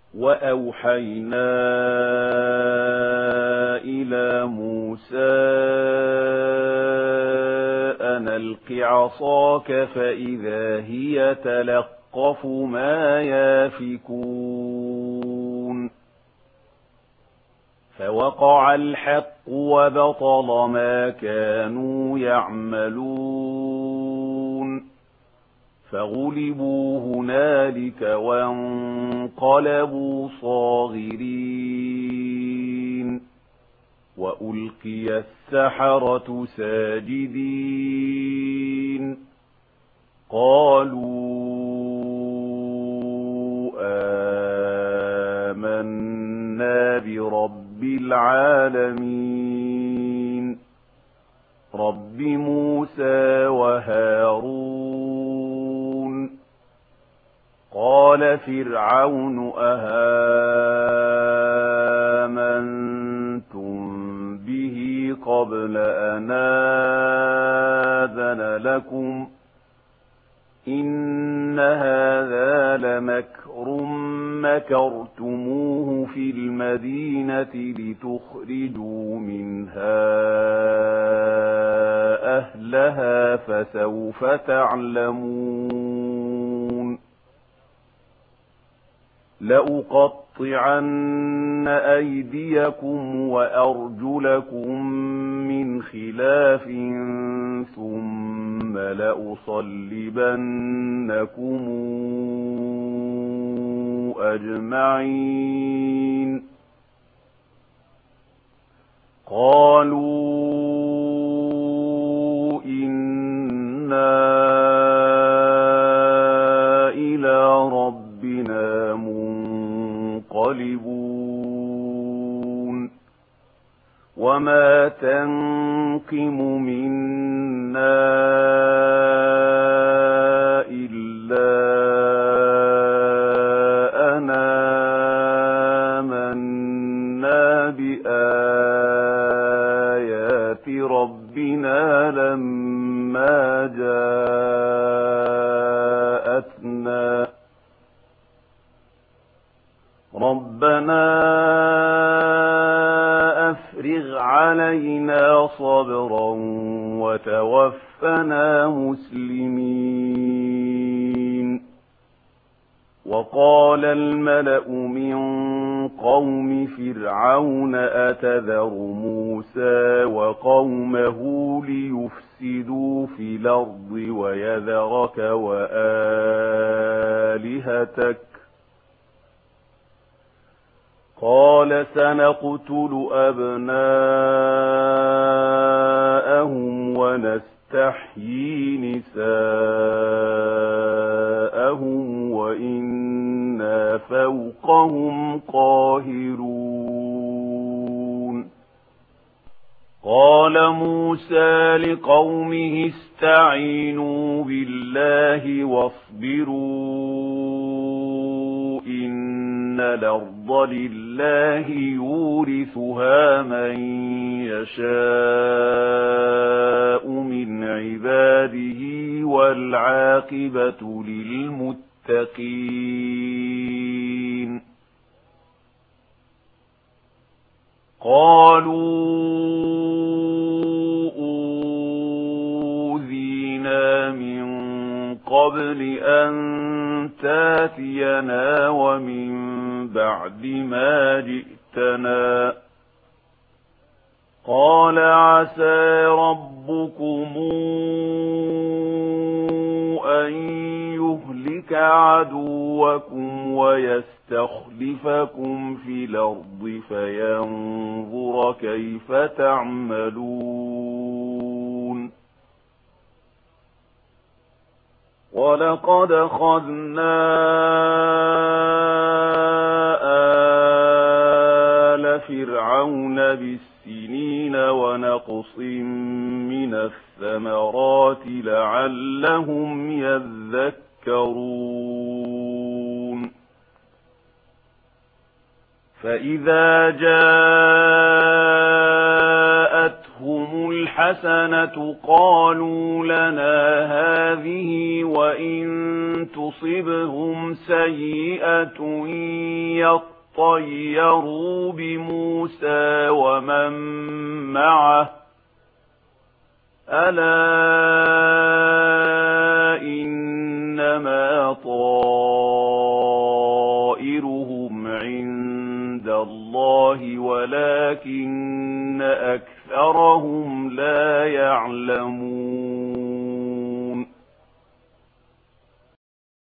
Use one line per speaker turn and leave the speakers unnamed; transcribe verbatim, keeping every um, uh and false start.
وأوحينا إلى موسى أن ألق عصاك فإذا هي تلقف ما يافكون فوقع الحق وبطل ما كانوا يعملون فغلبوا هنالك وانقلبوا صاغرين وألقي السحرة ساجدين قالوا آمنا برب العالمين رب موسى وهارون قال فرعون أهامنتم به قبل أن آذن لكم إن هذا لمكر مكرتموه في المدينة لتخرجوا منها أهلها فسوف تعلمون لأقطعن أيديكم وأرجلكم من خلاف ثم لأصلبنكم أجمعين قالوا إنا إلى ربنا منقلبون وما تنقم منا إلا أن آمنا بآيات ربنا لما جاءتنا ربنا أفرغ علينا صبرا وتوفنا مسلمين وقال الملأ من قوم فرعون أتذر موسى وقومه ليفسدوا في الأرض ويذرك وآلهتك قال سنقتل أبناءهم ونستحيي نساءهم وإنا فوقهم قاهرون قال موسى لقومه استعينوا بالله واصبروا إن الأرض لله يورثها من يشاء من عباده والعاقبة للمتقين قالوا أوذينا من قبل أن تاتينا ومن بعد ما جئتنا قال عسى ربكم أن يهلك عدوكم ويستخلفكم في الأرض فينظر كيف تعملون ولقد أخذنا آل فرعون بالسنين ونقص من الثمرات لعلهم يذكرون فإذا جاءتهم الحق الحسنة قالوا لنا هذه وإن تصبهم سيئة يطيروا بموسى ومن معه ألا إنما طائرهم عند الله ولكن أكثرهم لا يعلمون.